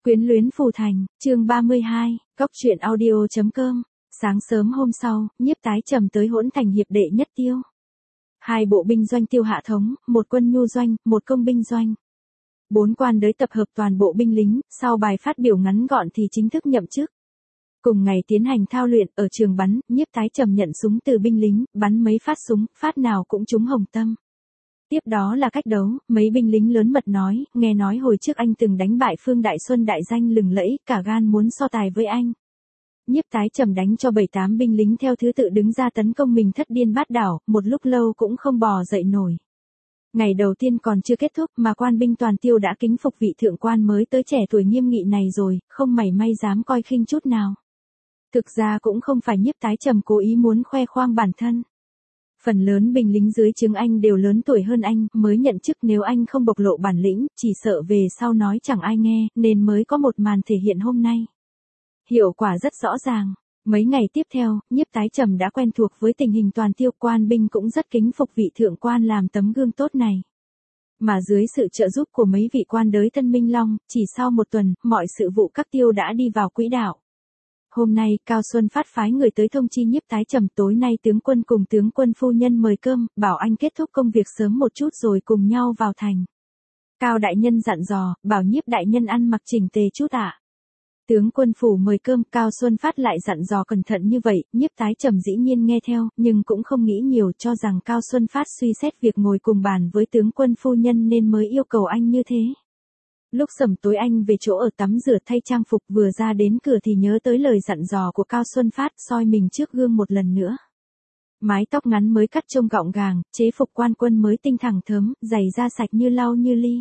Quyến luyến phù thành, chương 32, góc truyện audio.com. Sáng sớm hôm sau, Nhiếp Tái Trầm tới Hỗn Thành hiệp đệ nhất tiêu. 2 bộ binh doanh tiêu hạ thống, 1 quân nhu doanh, 1 công binh doanh. 4 quan đới tập hợp toàn bộ binh lính, sau bài phát biểu ngắn gọn thì chính thức nhậm chức. Cùng ngày tiến hành thao luyện ở trường bắn, Nhiếp Tái Trầm nhận súng từ binh lính, bắn mấy phát súng, phát nào cũng trúng hồng tâm. Tiếp đó là cách đấu, mấy binh lính lớn mật nói, nghe nói hồi trước anh từng đánh bại Phương Đại Xuân đại danh lừng lẫy, cả gan muốn so tài với anh. Nhiếp Tái Trầm đánh cho 7-8 binh lính theo thứ tự đứng ra tấn công mình thất điên bát đảo, một lúc lâu cũng không bò dậy nổi. Ngày đầu tiên còn chưa kết thúc mà quan binh toàn tiêu đã kính phục vị thượng quan mới tới trẻ tuổi nghiêm nghị này rồi, không mảy may dám coi khinh chút nào. Thực ra cũng không phải Nhiếp Tái Trầm cố ý muốn khoe khoang bản thân. Phần lớn binh lính dưới trướng anh đều lớn tuổi hơn anh, mới nhận chức, nếu anh không bộc lộ bản lĩnh, chỉ sợ về sau nói chẳng ai nghe, nên mới có một màn thể hiện hôm nay. Hiệu quả rất rõ ràng. Mấy ngày tiếp theo, Nhiếp Tái Trầm đã quen thuộc với tình hình toàn tiêu, quan binh cũng rất kính phục vị thượng quan làm tấm gương tốt này. Mà dưới sự trợ giúp của mấy vị quan đới Tân Minh Long, chỉ sau 1 tuần, mọi sự vụ các tiêu đã đi vào quỹ đạo. Hôm nay, Cao Xuân Phát phái người tới thông chi Nhiếp Tái Trầm tối nay tướng quân cùng tướng quân phu nhân mời cơm, bảo anh kết thúc công việc sớm một chút rồi cùng nhau vào thành. Cao đại nhân dặn dò, bảo Nhiếp đại nhân ăn mặc chỉnh tề chút ạ. Tướng quân phủ mời cơm, Cao Xuân Phát lại dặn dò cẩn thận như vậy, Nhiếp Tái Trầm dĩ nhiên nghe theo, nhưng cũng không nghĩ nhiều, cho rằng Cao Xuân Phát suy xét việc ngồi cùng bàn với tướng quân phu nhân nên mới yêu cầu anh như thế. Lúc sẩm tối anh về chỗ ở tắm rửa thay trang phục, vừa ra đến cửa thì nhớ tới lời dặn dò của Cao Xuân Phát, soi mình trước gương một lần nữa. Mái tóc ngắn mới cắt trông gọn gàng, chế phục quan quân mới tinh thẳng thớm, giày da sạch như lau như ly.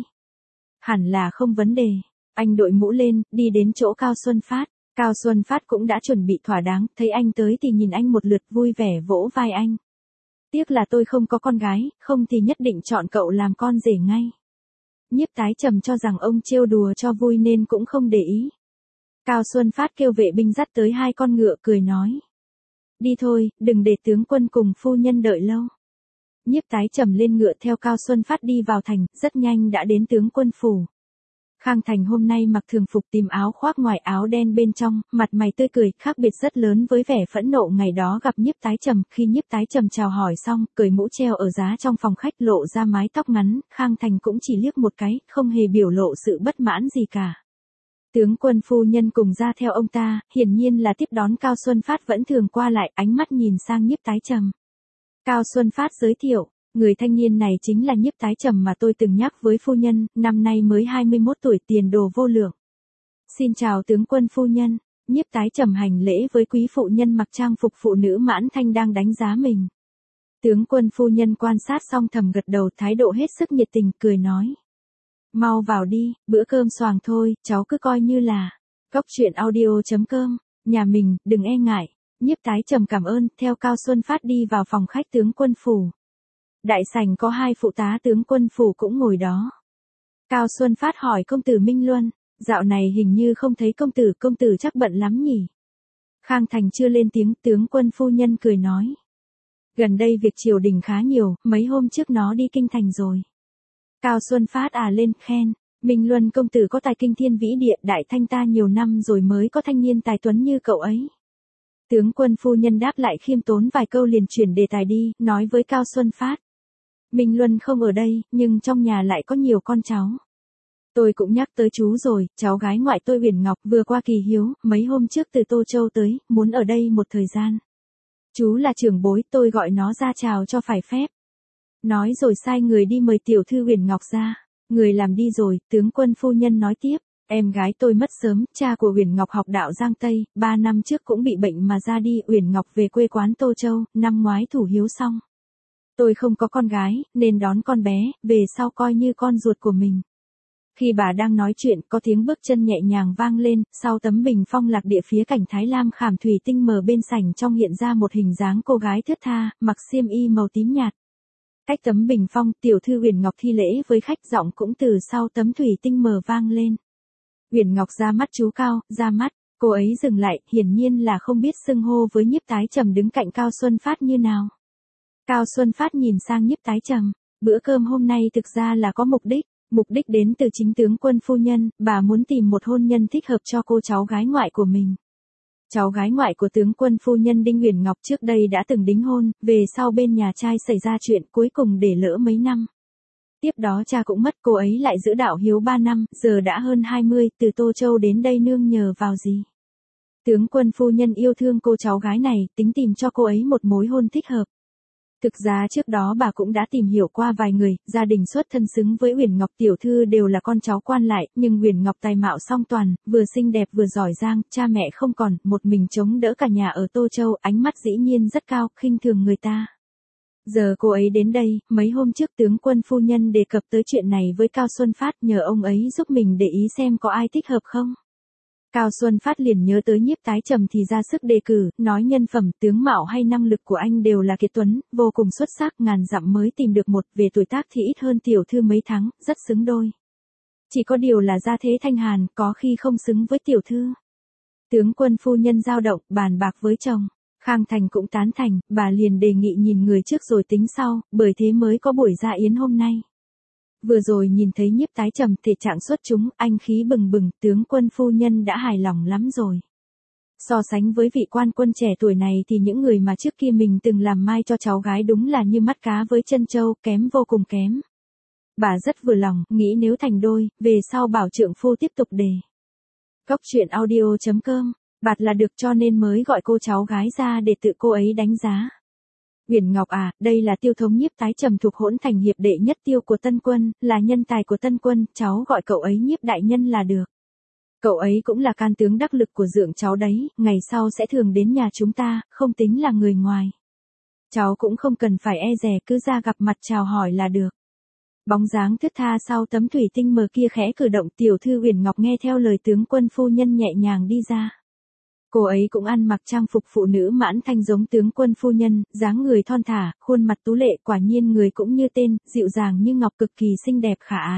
Hẳn là không vấn đề. Anh đội mũ lên, đi đến chỗ Cao Xuân Phát. Cao Xuân Phát cũng đã chuẩn bị thỏa đáng, thấy anh tới thì nhìn anh một lượt, vui vẻ vỗ vai anh. Tiếc là tôi không có con gái, không thì nhất định chọn cậu làm con rể ngay. Nhiếp Tái Trầm cho rằng ông trêu đùa cho vui nên cũng không để ý. Cao Xuân Phát kêu vệ binh dắt tới 2 con ngựa, cười nói. Đi thôi, đừng để tướng quân cùng phu nhân đợi lâu. Nhiếp Tái Trầm lên ngựa theo Cao Xuân Phát đi vào thành, rất nhanh đã đến tướng quân phủ. Khang Thành hôm nay mặc thường phục tím áo khoác ngoài áo đen bên trong, mặt mày tươi cười, khác biệt rất lớn với vẻ phẫn nộ ngày đó gặp Nhiếp Tái Trầm. Khi Nhiếp Tái Trầm chào hỏi xong, cởi mũ treo ở giá trong phòng khách, lộ ra mái tóc ngắn, Khang Thành cũng chỉ liếc một cái, không hề biểu lộ sự bất mãn gì cả. Tướng quân phu nhân cùng ra theo ông ta, hiển nhiên là tiếp đón Cao Xuân Phát vẫn thường qua lại, ánh mắt nhìn sang Nhiếp Tái Trầm. Cao Xuân Phát giới thiệu. Người thanh niên này chính là Nhiếp Tái Trầm mà tôi từng nhắc với phu nhân, năm nay mới 21 tuổi, tiền đồ vô lượng. Xin chào tướng quân phu nhân. Nhiếp Tái Trầm hành lễ với quý phụ nhân mặc trang phục phụ nữ mãn thanh đang đánh giá mình. Tướng quân phu nhân quan sát xong thầm gật đầu, thái độ hết sức nhiệt tình, cười nói. Mau vào đi, bữa cơm xoàng thôi, cháu cứ coi như là góc truyện audio.com, nhà mình, đừng e ngại. Nhiếp Tái Trầm cảm ơn, theo Cao Xuân Phát đi vào phòng khách tướng quân phủ. Đại sảnh có 2 phụ tá tướng quân phủ cũng ngồi đó. Cao Xuân Phát hỏi công tử Minh Luân, dạo này hình như không thấy công tử chắc bận lắm nhỉ. Khang Thành chưa lên tiếng, tướng quân phu nhân cười nói. Gần đây việc triều đình khá nhiều, mấy hôm trước nó đi kinh thành rồi. Cao Xuân Phát lên khen, Minh Luân công tử có tài kinh thiên vĩ địa, đại thanh ta nhiều năm rồi mới có thanh niên tài tuấn như cậu ấy. Tướng quân phu nhân đáp lại khiêm tốn vài câu liền chuyển đề tài đi, nói với Cao Xuân Phát. Minh Luân không ở đây, nhưng trong nhà lại có nhiều con cháu. Tôi cũng nhắc tới chú rồi, cháu gái ngoại tôi Uyển Ngọc vừa qua kỳ hiếu, mấy hôm trước từ Tô Châu tới, muốn ở đây một thời gian. Chú là trưởng bối, tôi gọi nó ra chào cho phải phép. Nói rồi sai người đi mời tiểu thư Uyển Ngọc ra. Người làm đi rồi, tướng quân phu nhân nói tiếp. Em gái tôi mất sớm, cha của Uyển Ngọc học đạo Giang Tây, 3 năm trước cũng bị bệnh mà ra đi. Uyển Ngọc về quê quán Tô Châu, năm ngoái thủ hiếu xong. Tôi không có con gái, nên đón con bé, về sau coi như con ruột của mình. Khi bà đang nói chuyện, có tiếng bước chân nhẹ nhàng vang lên, sau tấm bình phong lạc địa phía cảnh Thái Lam khảm thủy tinh mờ bên sảnh trong hiện ra một hình dáng cô gái thướt tha, mặc xiêm y màu tím nhạt. Cách tấm bình phong, tiểu thư Uyển Ngọc thi lễ với khách, giọng cũng từ sau tấm thủy tinh mờ vang lên. Uyển Ngọc ra mắt chú Cao, ra mắt, cô ấy dừng lại, hiển nhiên là không biết xưng hô với Nhiếp Tái Trầm đứng cạnh Cao Xuân Phát như nào. Cao Xuân Phát nhìn sang Nhiếp Tái Trầm, bữa cơm hôm nay thực ra là có mục đích. Mục đích đến từ chính tướng quân phu nhân, bà muốn tìm một hôn nhân thích hợp cho cô cháu gái ngoại của mình. Cháu gái ngoại của tướng quân phu nhân Đinh Uyển Ngọc trước đây đã từng đính hôn, về sau bên nhà trai xảy ra chuyện cuối cùng để lỡ mấy năm. Tiếp đó cha cũng mất, cô ấy lại giữ đạo hiếu 3 năm, giờ đã hơn 20, từ Tô Châu đến đây nương nhờ vào gì. Tướng quân phu nhân yêu thương cô cháu gái này, tính tìm cho cô ấy một mối hôn thích hợp. Thực ra trước đó bà cũng đã tìm hiểu qua vài người, gia đình xuất thân xứng với Uyển Ngọc tiểu thư đều là con cháu quan lại, nhưng Uyển Ngọc tài mạo song toàn, vừa xinh đẹp vừa giỏi giang, cha mẹ không còn, một mình chống đỡ cả nhà ở Tô Châu, ánh mắt dĩ nhiên rất cao, khinh thường người ta. Giờ cô ấy đến đây, mấy hôm trước tướng quân phu nhân đề cập tới chuyện này với Cao Xuân Phát, nhờ ông ấy giúp mình để ý xem có ai thích hợp không. Cao Xuân Phát liền nhớ tới Nhiếp Tái Trầm thì ra sức đề cử, nói nhân phẩm, tướng mạo hay năng lực của anh đều là kiệt tuấn, vô cùng xuất sắc, ngàn dặm mới tìm được một, về tuổi tác thì ít hơn tiểu thư mấy tháng, rất xứng đôi. Chỉ có điều là gia thế thanh hàn, có khi không xứng với tiểu thư. Tướng quân phu nhân dao động, bàn bạc với chồng. Khang Thành cũng tán thành, bà liền đề nghị nhìn người trước rồi tính sau, bởi thế mới có buổi ra yến hôm nay. Vừa rồi nhìn thấy Nhiếp Tái Trầm, thể trạng xuất chúng, anh khí bừng bừng, tướng quân phu nhân đã hài lòng lắm rồi. So sánh với vị quan quân trẻ tuổi này thì những người mà trước kia mình từng làm mai cho cháu gái đúng là như mắt cá với chân trâu, kém vô cùng kém. Bà rất vừa lòng, nghĩ nếu thành đôi, về sau bảo trượng phu tiếp tục đề. Cóc truyện audio.com, bạt là được cho nên mới gọi cô cháu gái ra để tự cô ấy đánh giá. Uyển Ngọc à, đây là Tiêu thống Nhiếp Tái Trầm thuộc hỗn thành hiệp đệ nhất tiêu của Tân Quân, là nhân tài của Tân Quân, cháu gọi cậu ấy Nhiếp đại nhân là được. Cậu ấy cũng là can tướng đắc lực của dượng cháu đấy, ngày sau sẽ thường đến nhà chúng ta, không tính là người ngoài. Cháu cũng không cần phải e dè, cứ ra gặp mặt chào hỏi là được. Bóng dáng thướt tha sau tấm thủy tinh mờ kia khẽ cử động, tiểu thư Uyển Ngọc nghe theo lời tướng quân phu nhân nhẹ nhàng đi ra. Cô ấy cũng ăn mặc trang phục phụ nữ mãn thanh giống tướng quân phu nhân, dáng người thon thả, khuôn mặt tú lệ, quả nhiên người cũng như tên, dịu dàng như ngọc, cực kỳ xinh đẹp khả ái.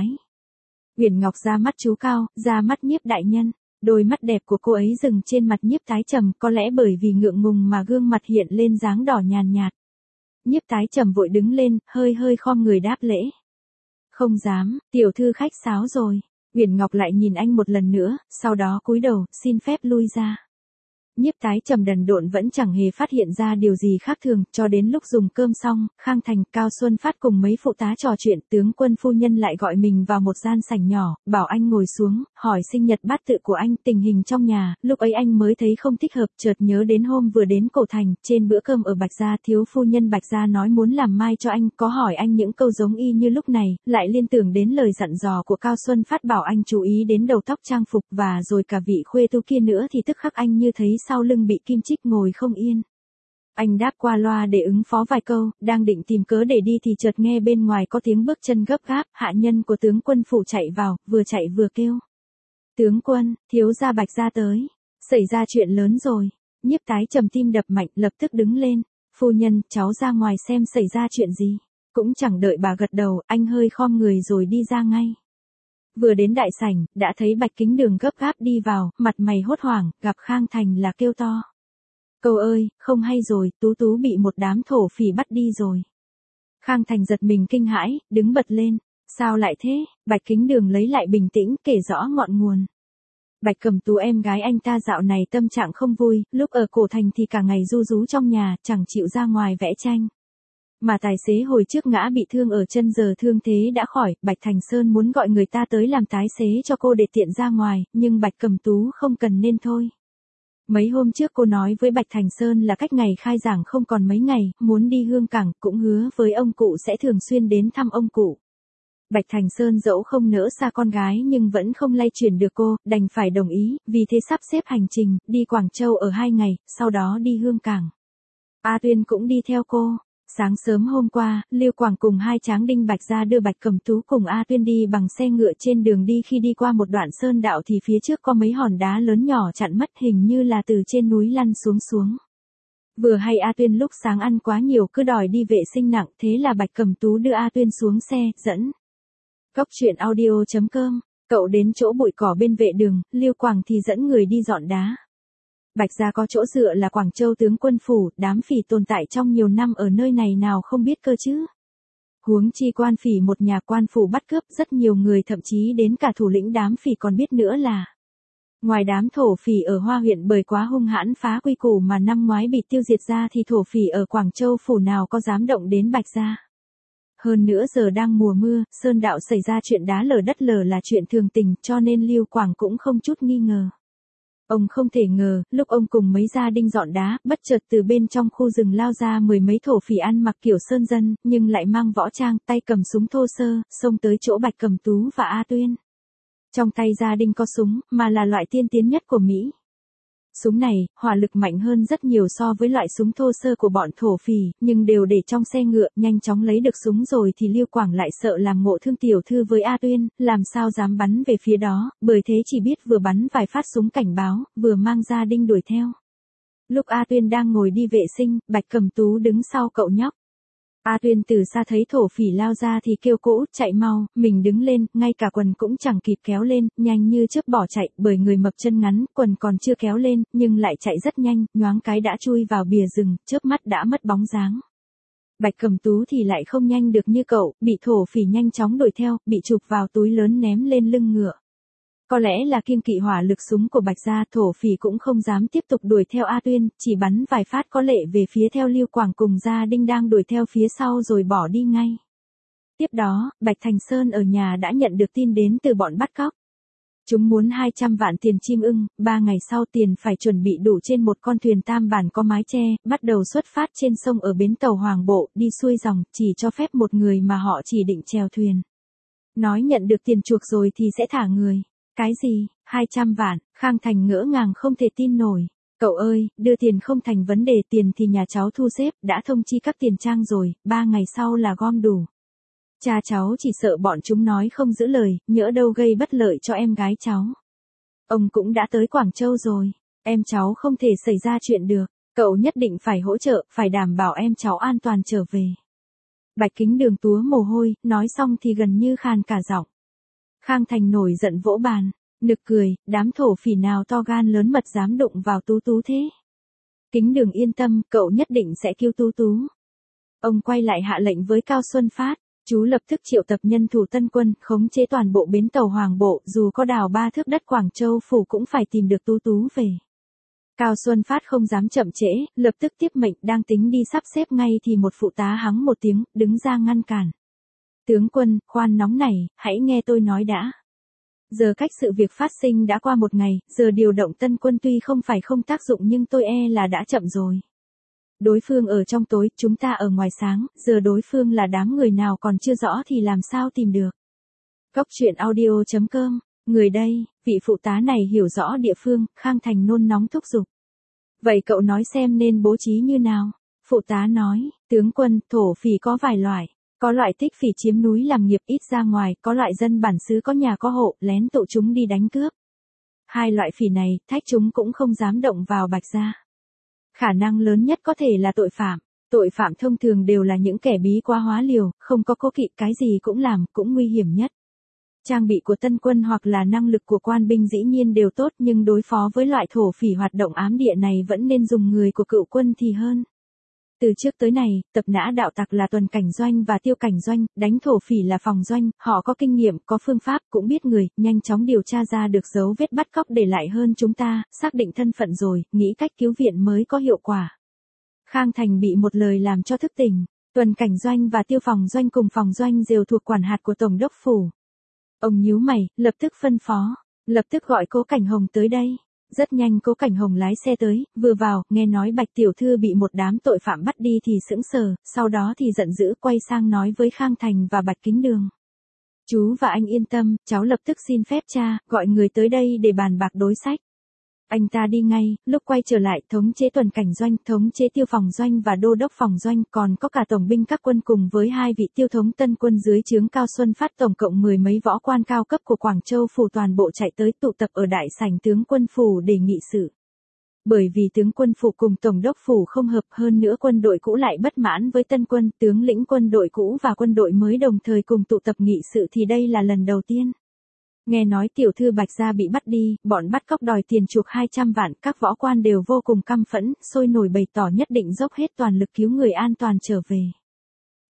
Uyển Ngọc ra mắt chú cao, ra mắt Nhiếp đại nhân, đôi mắt đẹp của cô ấy dừng trên mặt Nhiếp Tái Trầm, có lẽ bởi vì ngượng ngùng mà gương mặt hiện lên dáng đỏ nhàn nhạt. Nhiếp Tái Trầm vội đứng lên, hơi hơi khom người đáp lễ. Không dám, tiểu thư khách sáo rồi. Uyển Ngọc lại nhìn anh một lần nữa, sau đó cúi đầu, xin phép lui ra. Nhiếp Tái Trầm đần độn vẫn chẳng hề phát hiện ra điều gì khác thường, cho đến lúc dùng cơm xong, Khang Thành, Cao Xuân Phát cùng mấy phụ tá trò chuyện, tướng quân phu nhân lại gọi mình vào một gian sảnh nhỏ, bảo anh ngồi xuống, hỏi sinh nhật bát tự của anh, tình hình trong nhà, lúc ấy anh mới thấy không thích hợp, chợt nhớ đến hôm vừa đến Cổ Thành, trên bữa cơm ở Bạch Gia, thiếu phu nhân Bạch Gia nói muốn làm mai cho anh, có hỏi anh những câu giống y như lúc này, lại liên tưởng đến lời dặn dò của Cao Xuân Phát bảo anh chú ý đến đầu tóc trang phục và rồi cả vị khuê tu kia nữa thì tức khắc anh như thấy sau lưng bị kim chích ngồi không yên. Anh đáp qua loa để ứng phó vài câu, đang định tìm cớ để đi thì chợt nghe bên ngoài có tiếng bước chân gấp gáp, hạ nhân của tướng quân phủ chạy vào, vừa chạy vừa kêu. Tướng quân, thiếu gia Bạch Gia tới. Xảy ra chuyện lớn rồi. Nhiếp Tái Trầm tim đập mạnh, lập tức đứng lên. Phu nhân, cháu ra ngoài xem xảy ra chuyện gì. Cũng chẳng đợi bà gật đầu, anh hơi khom người rồi đi ra ngay. Vừa đến đại sảnh, đã thấy Bạch Kính Đường gấp gáp đi vào, mặt mày hốt hoảng, gặp Khang Thành là kêu to. Câu ơi, không hay rồi, Tú Tú bị một đám thổ phỉ bắt đi rồi. Khang Thành giật mình kinh hãi, đứng bật lên. Sao lại thế? Bạch Kính Đường lấy lại bình tĩnh, kể rõ ngọn nguồn. Bạch Cẩm Tú em gái anh ta dạo này tâm trạng không vui, lúc ở Cổ Thành thì cả ngày ru rú trong nhà, chẳng chịu ra ngoài vẽ tranh. Mà tài xế hồi trước ngã bị thương ở chân giờ thương thế đã khỏi, Bạch Thành Sơn muốn gọi người ta tới làm tài xế cho cô để tiện ra ngoài, nhưng Bạch Cẩm Tú không cần nên thôi. Mấy hôm trước cô nói với Bạch Thành Sơn là cách ngày khai giảng không còn mấy ngày, muốn đi Hương Cảng, cũng hứa với ông cụ sẽ thường xuyên đến thăm ông cụ. Bạch Thành Sơn dẫu không nỡ xa con gái nhưng vẫn không lay chuyển được cô, đành phải đồng ý, vì thế sắp xếp hành trình, đi Quảng Châu ở 2 ngày, sau đó đi Hương Cảng. A Tuyên cũng đi theo cô. Sáng sớm hôm qua, Lưu Quảng cùng hai tráng đinh Bạch Gia đưa Bạch Cẩm Tú cùng A Tuyên đi bằng xe ngựa trên đường đi, khi đi qua một đoạn sơn đạo thì phía trước có mấy hòn đá lớn nhỏ chặn mất, hình như là từ trên núi lăn xuống. Vừa hay A Tuyên lúc sáng ăn quá nhiều cứ đòi đi vệ sinh nặng, thế là Bạch Cẩm Tú đưa A Tuyên xuống xe, dẫn. Cóc truyện audio.com, cậu đến chỗ bụi cỏ bên vệ đường, Lưu Quảng thì dẫn người đi dọn đá. Bạch Gia có chỗ dựa là Quảng Châu tướng quân phủ, đám phỉ tồn tại trong nhiều năm ở nơi này nào không biết cơ chứ. Huống chi quan phỉ một nhà quan phủ bắt cướp, rất nhiều người thậm chí đến cả thủ lĩnh đám phỉ còn biết nữa là. Ngoài đám thổ phỉ ở Hoa huyện bởi quá hung hãn phá quy củ mà năm ngoái bị tiêu diệt ra thì thổ phỉ ở Quảng Châu phủ nào có dám động đến Bạch Gia. Hơn nữa giờ đang mùa mưa, Sơn Đạo xảy ra chuyện đá lở đất lở là chuyện thường tình, cho nên Lưu Quảng cũng không chút nghi ngờ. Ông không thể ngờ, lúc ông cùng mấy gia đinh dọn đá, bất chợt từ bên trong khu rừng lao ra mười mấy thổ phỉ ăn mặc kiểu sơn dân, nhưng lại mang võ trang, tay cầm súng thô sơ, xông tới chỗ Bạch Cẩm Tú và A Tuyên. Trong tay gia đinh có súng, mà là loại tiên tiến nhất của Mỹ. Súng này, hỏa lực mạnh hơn rất nhiều so với loại súng thô sơ của bọn thổ phỉ, nhưng đều để trong xe ngựa, nhanh chóng lấy được súng rồi thì Lưu Quảng lại sợ làm ngộ thương tiểu thư với A Tuyên, làm sao dám bắn về phía đó, bởi thế chỉ biết vừa bắn vài phát súng cảnh báo, vừa mang gia đinh đuổi theo. Lúc A Tuyên đang ngồi đi vệ sinh, Bạch Cẩm Tú đứng sau cậu nhóc. A Tuyên từ xa thấy thổ phỉ lao ra thì kêu cỗ, chạy mau, mình đứng lên, ngay cả quần cũng chẳng kịp kéo lên, nhanh như chớp bỏ chạy, bởi người mập chân ngắn, quần còn chưa kéo lên, nhưng lại chạy rất nhanh, nhoáng cái đã chui vào bìa rừng, chớp mắt đã mất bóng dáng. Bạch Cẩm Tú thì lại không nhanh được như cậu, bị thổ phỉ nhanh chóng đuổi theo, bị chụp vào túi lớn ném lên lưng ngựa. Có lẽ là kiêng kỵ hỏa lực súng của Bạch Gia, thổ phỉ cũng không dám tiếp tục đuổi theo A Tuyên, chỉ bắn vài phát có lệ về phía theo Lưu Quảng cùng gia đinh đang đuổi theo phía sau rồi bỏ đi ngay. Tiếp đó, Bạch Thành Sơn ở nhà đã nhận được tin đến từ bọn bắt cóc. Chúng muốn 200 vạn tiền chim ưng, 3 ngày sau tiền phải chuẩn bị đủ trên một con thuyền tam bản có mái che, bắt đầu xuất phát trên sông ở bến tàu Hoàng Bộ, đi xuôi dòng, chỉ cho phép một người mà họ chỉ định chèo thuyền. Nói nhận được tiền chuộc rồi thì sẽ thả người. Cái gì, 200 vạn, Khang Thành ngỡ ngàng không thể tin nổi. Cậu ơi, đưa tiền không thành vấn đề, tiền thì nhà cháu thu xếp, đã thông chi các tiền trang rồi, 3 ngày sau là gom đủ. Cha cháu chỉ sợ bọn chúng nói không giữ lời, nhỡ đâu gây bất lợi cho em gái cháu. Ông cũng đã tới Quảng Châu rồi, em cháu không thể xảy ra chuyện được, cậu nhất định phải hỗ trợ, phải đảm bảo em cháu an toàn trở về. Bạch Kính Đường túa mồ hôi, nói xong thì gần như khàn cả giọng. Khang Thành nổi giận vỗ bàn, nực cười, đám thổ phỉ nào to gan lớn mật dám đụng vào Tú Tú thế. Kính Đường yên tâm, cậu nhất định sẽ cứu Tú Tú. Ông quay lại hạ lệnh với Cao Xuân Phát, chú lập tức triệu tập nhân thủ tân quân, khống chế toàn bộ bến tàu Hoàng Bộ, dù có đào 3 thước đất Quảng Châu phủ cũng phải tìm được Tú Tú về. Cao Xuân Phát không dám chậm trễ, lập tức tiếp mệnh, đang tính đi sắp xếp ngay thì một phụ tá hắng một tiếng, đứng ra ngăn cản. Tướng quân, khoan nóng này, hãy nghe tôi nói đã. Giờ cách sự việc phát sinh đã qua 1 ngày, giờ điều động tân quân tuy không phải không tác dụng nhưng tôi e là đã chậm rồi. Đối phương ở trong tối, chúng ta ở ngoài sáng, giờ đối phương là đám người nào còn chưa rõ thì làm sao tìm được. Cóc truyện audio.com, người đây, vị phụ tá này hiểu rõ địa phương, Khang Thành nôn nóng thúc giục. Vậy cậu nói xem nên bố trí như nào? Phụ tá nói, tướng quân, thổ phỉ có vài loại. Có loại thích phỉ chiếm núi làm nghiệp ít ra ngoài, có loại dân bản xứ có nhà có hộ, lén tụ chúng đi đánh cướp. 2 loại phỉ này, thách chúng cũng không dám động vào Bạch Gia. Khả năng lớn nhất có thể là tội phạm. Tội phạm thông thường đều là những kẻ bí quá hóa liều, không có cố kỵ, cái gì cũng làm, cũng nguy hiểm nhất. Trang bị của tân quân hoặc là năng lực của quan binh dĩ nhiên đều tốt, nhưng đối phó với loại thổ phỉ hoạt động ám địa này vẫn nên dùng người của cựu quân thì hơn. Từ trước tới nay, tập nã đạo tặc là tuần cảnh doanh và tiêu cảnh doanh, đánh thổ phỉ là phòng doanh, họ có kinh nghiệm, có phương pháp, cũng biết người, nhanh chóng điều tra ra được dấu vết bắt cóc để lại hơn chúng ta, xác định thân phận rồi, nghĩ cách cứu viện mới có hiệu quả. Khang Thành bị một lời làm cho thức tỉnh, tuần cảnh doanh và tiêu phòng doanh cùng phòng doanh đều thuộc quản hạt của Tổng đốc phủ. Ông nhíu mày, lập tức phân phó, lập tức gọi Cố Cảnh Hồng tới đây. Rất nhanh Cố Cảnh Hồng lái xe tới, vừa vào, nghe nói Bạch tiểu thư bị một đám tội phạm bắt đi thì sững sờ, sau đó thì giận dữ quay sang nói với Khang Thành và Bạch Kính Đường. Chú và anh yên tâm, cháu lập tức xin phép cha, gọi người tới đây để bàn bạc đối sách. Anh ta đi ngay, lúc quay trở lại, thống chế tuần cảnh doanh, thống chế tiêu phòng doanh và đô đốc phòng doanh, còn có cả tổng binh các quân cùng với 2 vị tiêu thống tân quân dưới trướng Cao Xuân Phát, tổng cộng 10 mấy võ quan cao cấp của Quảng Châu phủ toàn bộ chạy tới tụ tập ở đại sảnh tướng quân phủ để nghị sự. Bởi vì tướng quân phủ cùng tổng đốc phủ không hợp, hơn nữa quân đội cũ lại bất mãn với tân quân, tướng lĩnh quân đội cũ và quân đội mới đồng thời cùng tụ tập nghị sự thì đây là lần đầu tiên. Nghe nói tiểu thư Bạch Gia bị bắt đi, bọn bắt cóc đòi tiền chuộc 200 vạn, các võ quan đều vô cùng căm phẫn, sôi nổi bày tỏ nhất định dốc hết toàn lực cứu người an toàn trở về.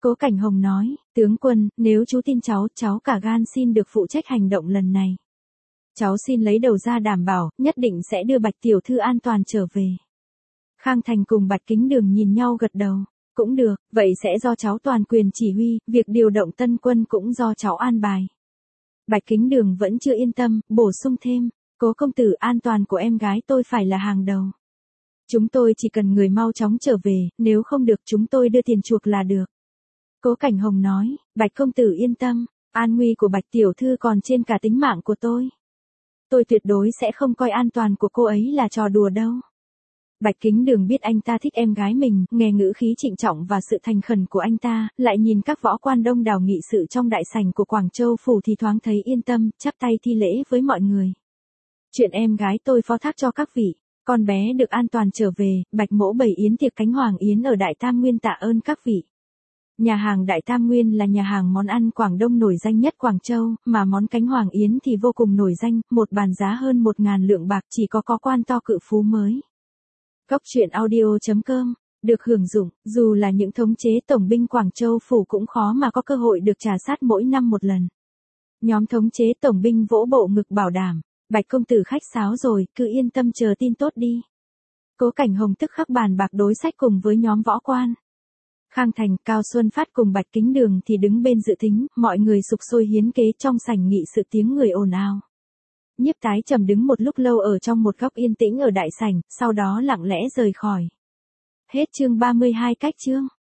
Cố Cảnh Hồng nói, tướng quân, nếu chú tin cháu cả gan xin được phụ trách hành động lần này. Cháu xin lấy đầu ra đảm bảo, nhất định sẽ đưa Bạch tiểu thư an toàn trở về. Khang Thành cùng Bạch Kính Đường nhìn nhau gật đầu. Cũng được, vậy sẽ do cháu toàn quyền chỉ huy, việc điều động tân quân cũng do cháu an bài. Bạch Kính Đường vẫn chưa yên tâm, bổ sung thêm, Cố công tử, an toàn của em gái tôi phải là hàng đầu. Chúng tôi chỉ cần người mau chóng trở về, nếu không được chúng tôi đưa tiền chuộc là được. Cố Cảnh Hồng nói, Bạch công tử yên tâm, an nguy của Bạch tiểu thư còn trên cả tính mạng của tôi. Tôi tuyệt đối sẽ không coi an toàn của cô ấy là trò đùa đâu. Bạch Kính Đường biết anh ta thích em gái mình, nghe ngữ khí trịnh trọng và sự thành khẩn của anh ta, lại nhìn các võ quan đông đảo nghị sự trong đại sảnh của Quảng Châu phủ thì thoáng thấy yên tâm, chắp tay thi lễ với mọi người. Chuyện em gái tôi phó thác cho các vị, con bé được an toàn trở về, Bạch mỗ bày yến tiệc cánh hoàng yến ở Đại Tam Nguyên tạ ơn các vị. Nhà hàng Đại Tam Nguyên là nhà hàng món ăn Quảng Đông nổi danh nhất Quảng Châu, mà món cánh hoàng yến thì vô cùng nổi danh, một bàn giá hơn 1.000 lượng bạc, chỉ có quan to cự phú mới. Góc truyện audio.com, được hưởng dụng, dù là những thống chế tổng binh Quảng Châu phủ cũng khó mà có cơ hội được trà sát mỗi năm một lần. Nhóm thống chế tổng binh vỗ bộ ngực bảo đảm, Bạch công tử khách sáo rồi, cứ yên tâm chờ tin tốt đi. Cố Cảnh Hồng tức khắc bàn bạc đối sách cùng với nhóm võ quan. Khang Thành, Cao Xuân Phát cùng Bạch Kính Đường thì đứng bên dự thính, mọi người sục sôi hiến kế trong sảnh nghị sự tiếng người ồn ào. Nhiếp Tái Trầm đứng một lúc lâu ở trong một góc yên tĩnh ở đại sảnh, sau đó lặng lẽ rời khỏi. Hết chương 32 cách chương.